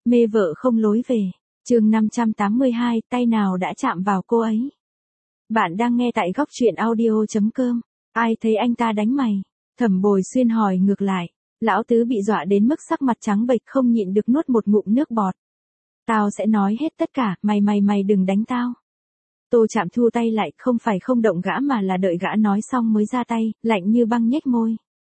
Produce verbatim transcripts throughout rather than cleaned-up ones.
Mê vợ không lối về. Chương năm trăm tám mươi hai, tay nào đã chạm vào cô ấy. Bạn đang nghe tại góc truyện audio chấm com. Ai thấy anh ta đánh mày? Thẩm Bồi Xuyên hỏi ngược lại. Lão Tứ bị dọa đến mức sắc mặt trắng bệch không nhịn được nuốt một ngụm nước bọt. Tao sẽ nói hết tất cả, mày mày mày đừng đánh tao. Tô Trạm thu tay lại, không phải không động gã mà là đợi gã nói xong mới ra tay, lạnh như băng nhếch môi.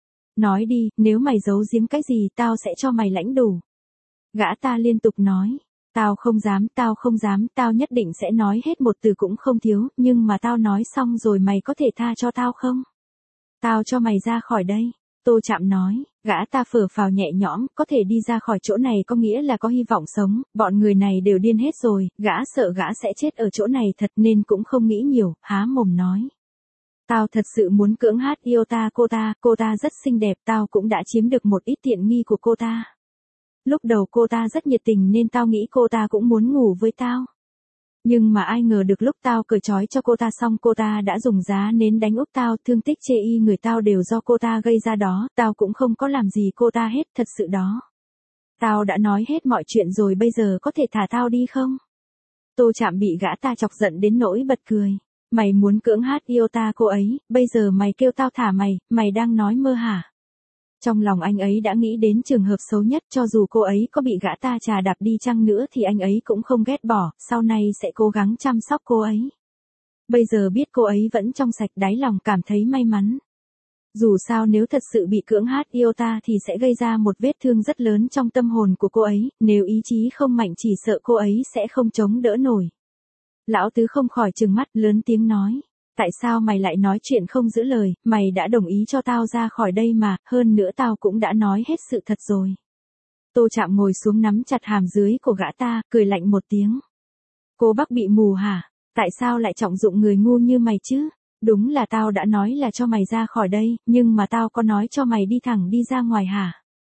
Nói đi, nếu mày giấu giếm cái gì tao sẽ cho mày lãnh đủ. Gã ta liên tục nói. Tao không dám, tao không dám, tao nhất định sẽ nói hết một từ cũng không thiếu, nhưng mà tao nói xong rồi mày có thể tha cho tao không? Tao cho mày ra khỏi đây. Tô Trạm nói, gã ta phở phào nhẹ nhõm, có thể đi ra khỏi chỗ này có nghĩa là có hy vọng sống, bọn người này đều điên hết rồi, gã sợ gã sẽ chết ở chỗ này thật nên cũng không nghĩ nhiều, há mồm nói. Tao thật sự muốn cưỡng hát yêu ta cô ta, cô ta rất xinh đẹp, tao cũng đã chiếm được một ít tiện nghi của cô ta. Lúc đầu cô ta rất nhiệt tình nên tao nghĩ cô ta cũng muốn ngủ với tao. Nhưng mà ai ngờ được lúc tao cởi trói cho cô ta xong cô ta đã dùng giá nến đánh úp tao, thương tích chê y người tao đều do cô ta gây ra đó, tao cũng không có làm gì cô ta hết, thật sự đó. Tao đã nói hết mọi chuyện rồi, bây giờ có thể thả tao đi không? Tô Trạm bị gã ta chọc giận đến nỗi bật cười. Mày muốn cưỡng hát yêu ta cô ấy, bây giờ mày kêu tao thả mày, mày đang nói mơ hả? Trong lòng anh ấy đã nghĩ đến trường hợp xấu nhất, cho dù cô ấy có bị gã ta chà đạp đi chăng nữa thì anh ấy cũng không ghét bỏ, sau này sẽ cố gắng chăm sóc cô ấy. Bây giờ biết cô ấy vẫn trong sạch, đáy lòng cảm thấy may mắn. Dù sao nếu thật sự bị cưỡng hát yêu ta thì sẽ gây ra một vết thương rất lớn trong tâm hồn của cô ấy, nếu ý chí không mạnh chỉ sợ cô ấy sẽ không chống đỡ nổi. Lão Tứ không khỏi trừng mắt lớn tiếng nói. Tại sao mày lại nói chuyện không giữ lời, mày đã đồng ý cho tao ra khỏi đây mà, hơn nữa tao cũng đã nói hết sự thật rồi. Tô Trạm ngồi xuống nắm chặt hàm dưới của gã ta, cười lạnh một tiếng. Cô Bắc bị mù hả? Tại sao lại trọng dụng người ngu như mày chứ? Đúng là tao đã nói là cho mày ra khỏi đây, nhưng mà tao có nói cho mày đi thẳng đi ra ngoài hả?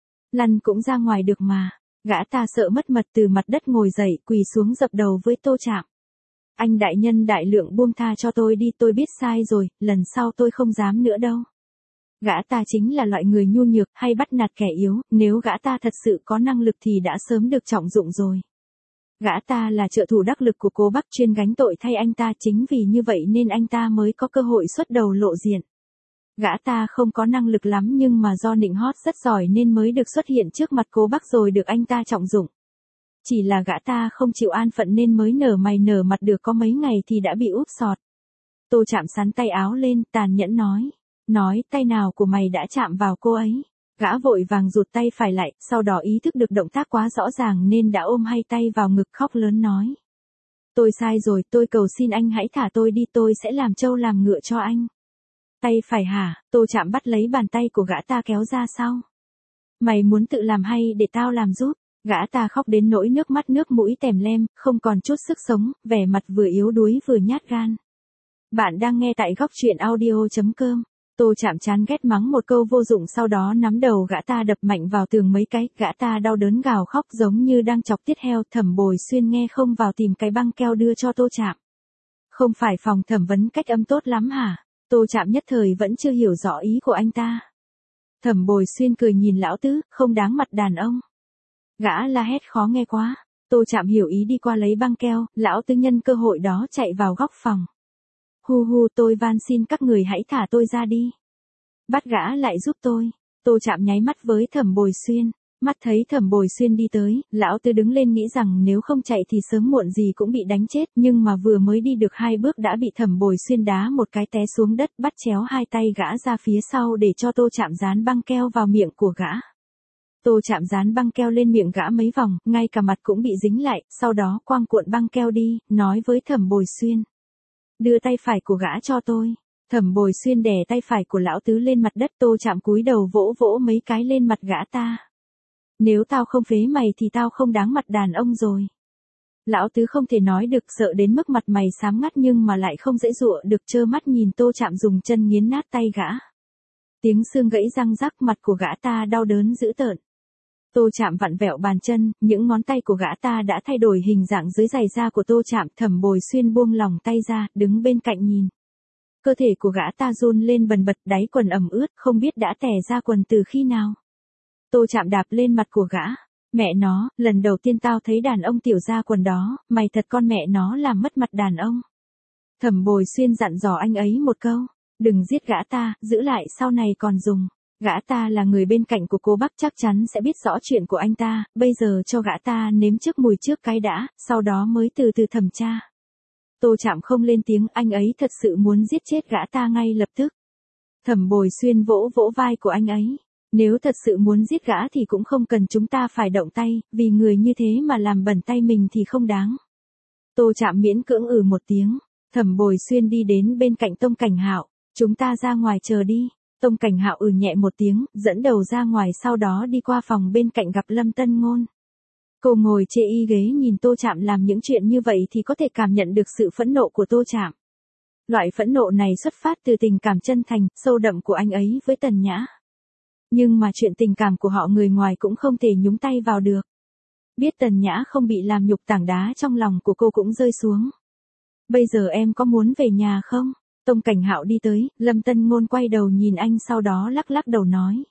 Lăn cũng ra ngoài được mà. Gã ta sợ mất mật từ mặt đất ngồi dậy, quỳ xuống dập đầu với Tô Trạm. Anh đại nhân đại lượng buông tha cho tôi đi, tôi biết sai rồi, lần sau tôi không dám nữa đâu. Gã ta chính là loại người nhu nhược hay bắt nạt kẻ yếu, nếu gã ta thật sự có năng lực thì đã sớm được trọng dụng rồi. Gã ta là trợ thủ đắc lực của cô Bắc chuyên gánh tội thay anh ta, chính vì như vậy nên anh ta mới có cơ hội xuất đầu lộ diện. Gã ta không có năng lực lắm nhưng mà do nịnh hót rất giỏi nên mới được xuất hiện trước mặt cô Bắc rồi được anh ta trọng dụng. Chỉ là gã ta không chịu an phận nên mới nở mày nở mặt được có mấy ngày thì đã bị úp sọt. Tô Trạm sắn tay áo lên, tàn nhẫn nói. Nói, tay nào của mày đã chạm vào cô ấy? Gã vội vàng rụt tay phải lại, sau đó ý thức được động tác quá rõ ràng nên đã ôm hai tay vào ngực khóc lớn nói. Tôi sai rồi, tôi cầu xin anh hãy thả tôi đi, tôi sẽ làm trâu làm ngựa cho anh. Tay phải hả? Tô Trạm bắt lấy bàn tay của gã ta kéo ra sau. Mày muốn tự làm hay để tao làm giúp? Gã ta khóc đến nỗi nước mắt nước mũi tèm lem, không còn chút sức sống, vẻ mặt vừa yếu đuối vừa nhát gan. Bạn đang nghe tại góc truyện audio chấm com. Tô Trạm chán ghét mắng một câu vô dụng sau đó nắm đầu gã ta đập mạnh vào tường mấy cái, gã ta đau đớn gào khóc giống như đang chọc tiết heo. Thẩm Bồi Xuyên nghe không vào tìm cái băng keo đưa cho Tô Trạm. Không phải phòng thẩm vấn cách âm tốt lắm hả? Tô Trạm nhất thời vẫn chưa hiểu rõ ý của anh ta. Thẩm Bồi Xuyên cười nhìn lão Tứ, không đáng mặt đàn ông. Gã la hét khó nghe quá. Tô Trạm hiểu ý đi qua lấy băng keo, lão Tứ nhân cơ hội đó chạy vào góc phòng. Hu hu, tôi van xin các người hãy thả tôi ra đi. Bắt gã lại giúp tôi. Tô Trạm nháy mắt với Thẩm Bồi Xuyên. Mắt thấy Thẩm Bồi Xuyên đi tới, lão Tứ đứng lên nghĩ rằng nếu không chạy thì sớm muộn gì cũng bị đánh chết, nhưng mà vừa mới đi được hai bước đã bị Thẩm Bồi Xuyên đá một cái té xuống đất, bắt chéo hai tay gã ra phía sau để cho Tô Trạm dán băng keo vào miệng của gã. Tô Trạm dán băng keo lên miệng gã mấy vòng, ngay cả mặt cũng bị dính lại, sau đó quăng cuộn băng keo đi, nói với Thẩm Bồi Xuyên. Đưa tay phải của gã cho tôi. Thẩm Bồi Xuyên đè tay phải của lão Tứ lên mặt đất. Tô Trạm cúi đầu vỗ vỗ mấy cái lên mặt gã ta. Nếu tao không phế mày thì tao không đáng mặt đàn ông rồi. Lão Tứ không thể nói được, sợ đến mức mặt mày xám ngắt nhưng mà lại không dễ dụa được, trơ mắt nhìn Tô Trạm dùng chân nghiến nát tay gã. Tiếng xương gãy răng rắc, mặt của gã ta đau đớn dữ tợn. Tô Trạm vặn vẹo bàn chân, những ngón tay của gã ta đã thay đổi hình dạng dưới giày da của Tô Trạm. Thẩm Bồi Xuyên buông lỏng tay ra, đứng bên cạnh nhìn. Cơ thể của gã ta run lên bần bật, đáy quần ẩm ướt, không biết đã tè ra quần từ khi nào. Tô Trạm đạp lên mặt của gã. Mẹ nó, lần đầu tiên tao thấy đàn ông tiểu gia quần đó, mày thật con mẹ nó làm mất mặt đàn ông. Thẩm Bồi Xuyên dặn dò anh ấy một câu, đừng giết gã ta, giữ lại sau này còn dùng. Gã ta là người bên cạnh của cô bác chắc chắn sẽ biết rõ chuyện của anh ta, bây giờ cho gã ta nếm trước mùi trước cái đã, sau đó mới từ từ thẩm tra. Tô Trạm không lên tiếng, anh ấy thật sự muốn giết chết gã ta ngay lập tức. Thẩm Bồi Xuyên vỗ vỗ vai của anh ấy. Nếu thật sự muốn giết gã thì cũng không cần chúng ta phải động tay, vì người như thế mà làm bẩn tay mình thì không đáng. Tô Trạm miễn cưỡng ừ một tiếng. Thẩm Bồi Xuyên đi đến bên cạnh Tông Cảnh Hạo. Chúng ta ra ngoài chờ đi. Tông Cảnh Hạo ừ nhẹ một tiếng, dẫn đầu ra ngoài, sau đó đi qua phòng bên cạnh gặp Lâm Tân Ngôn. Cô ngồi chê y ghế nhìn Tô Trạm làm những chuyện như vậy thì có thể cảm nhận được sự phẫn nộ của Tô Trạm. Loại phẫn nộ này xuất phát từ tình cảm chân thành, sâu đậm của anh ấy với Tần Nhã. Nhưng mà chuyện tình cảm của họ người ngoài cũng không thể nhúng tay vào được. Biết Tần Nhã không bị làm nhục, tảng đá trong lòng của cô cũng rơi xuống. Bây giờ em có muốn về nhà không? Tông Cảnh Hạo đi tới, Lâm Tân Ngôn quay đầu nhìn anh sau đó lắc lắc đầu nói.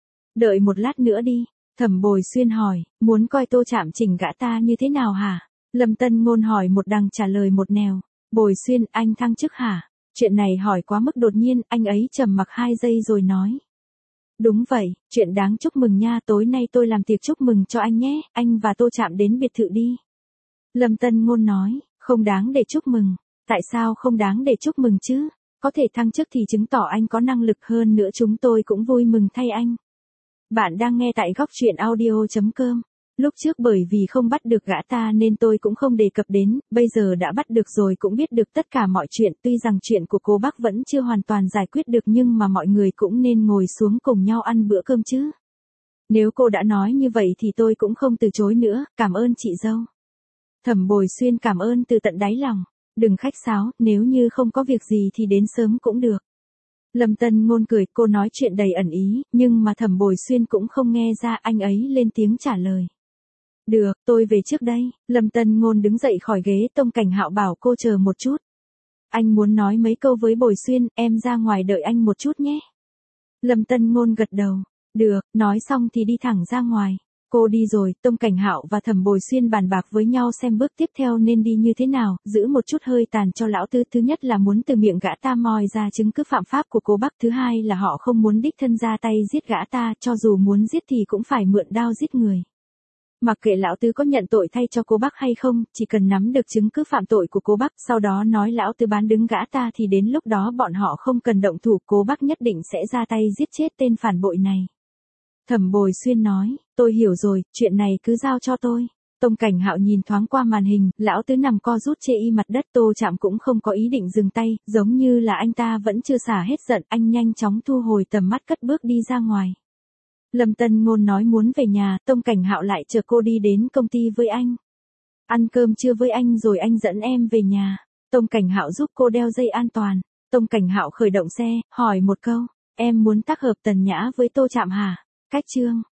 Đợi một lát nữa đi. Thẩm Bồi Xuyên hỏi, muốn coi Tô Trạm chỉnh gã ta như thế nào hả? Lâm Tân Ngôn hỏi một đằng trả lời một nẻo. Bồi Xuyên, anh thăng chức hả? Chuyện này hỏi quá mức đột nhiên, anh ấy trầm mặc hai giây rồi nói. Đúng vậy, chuyện đáng chúc mừng nha, tối nay tôi làm tiệc chúc mừng cho anh nhé, anh và Tô Trạm đến biệt thự đi. Lâm Tân Ngôn nói, không đáng để chúc mừng. Tại sao không đáng để chúc mừng chứ? Có thể thăng chức thì chứng tỏ anh có năng lực, hơn nữa chúng tôi cũng vui mừng thay anh. Bạn đang nghe tại góc truyện audio chấm com. Lúc trước bởi vì không bắt được gã ta nên tôi cũng không đề cập đến, bây giờ đã bắt được rồi cũng biết được tất cả mọi chuyện, tuy rằng chuyện của cô bác vẫn chưa hoàn toàn giải quyết được nhưng mà mọi người cũng nên ngồi xuống cùng nhau ăn bữa cơm chứ. Nếu cô đã nói như vậy thì tôi cũng không từ chối nữa, cảm ơn chị dâu. Thẩm Bồi Xuyên cảm ơn từ tận đáy lòng, đừng khách sáo, nếu như không có việc gì thì đến sớm cũng được. Lâm Tân Ngôn cười, cô nói chuyện đầy ẩn ý, nhưng mà Thẩm Bồi Xuyên cũng không nghe ra, anh ấy lên tiếng trả lời. Được, tôi về trước đây. Lâm Tân Ngôn đứng dậy khỏi ghế, Tông Cảnh Hạo bảo cô chờ một chút. Anh muốn nói mấy câu với Bồi Xuyên, em ra ngoài đợi anh một chút nhé. Lâm Tân Ngôn gật đầu. Được, nói xong thì đi thẳng ra ngoài. Cô đi rồi, Tông Cảnh Hạo và Thẩm Bồi Xuyên bàn bạc với nhau xem bước tiếp theo nên đi như thế nào, giữ một chút hơi tàn cho lão tư. Thứ nhất là muốn từ miệng gã ta moi ra chứng cứ phạm pháp của cô bác. Thứ hai là họ không muốn đích thân ra tay giết gã ta, cho dù muốn giết thì cũng phải mượn đao giết người. Mặc kệ lão tứ có nhận tội thay cho cô bác hay không, chỉ cần nắm được chứng cứ phạm tội của cô bác, sau đó nói lão tứ bán đứng gã ta thì đến lúc đó bọn họ không cần động thủ, cô bác nhất định sẽ ra tay giết chết tên phản bội này. Thẩm Bồi Xuyên nói, tôi hiểu rồi, chuyện này cứ giao cho tôi. Tông Cảnh Hạo nhìn thoáng qua màn hình, lão tứ nằm co rút chê y mặt đất. Tô Trạm cũng không có ý định dừng tay, giống như là anh ta vẫn chưa xả hết giận, anh nhanh chóng thu hồi tầm mắt cất bước đi ra ngoài. Lâm Tân Ngôn nói muốn về nhà, Tông Cảnh Hạo lại chờ cô đi đến công ty với anh. Ăn cơm trưa với anh rồi anh dẫn em về nhà. Tông Cảnh Hạo giúp cô đeo dây an toàn. Tông Cảnh Hạo khởi động xe, hỏi một câu, em muốn tác hợp Tần Nhã với Tô Trạm hả? Cách chương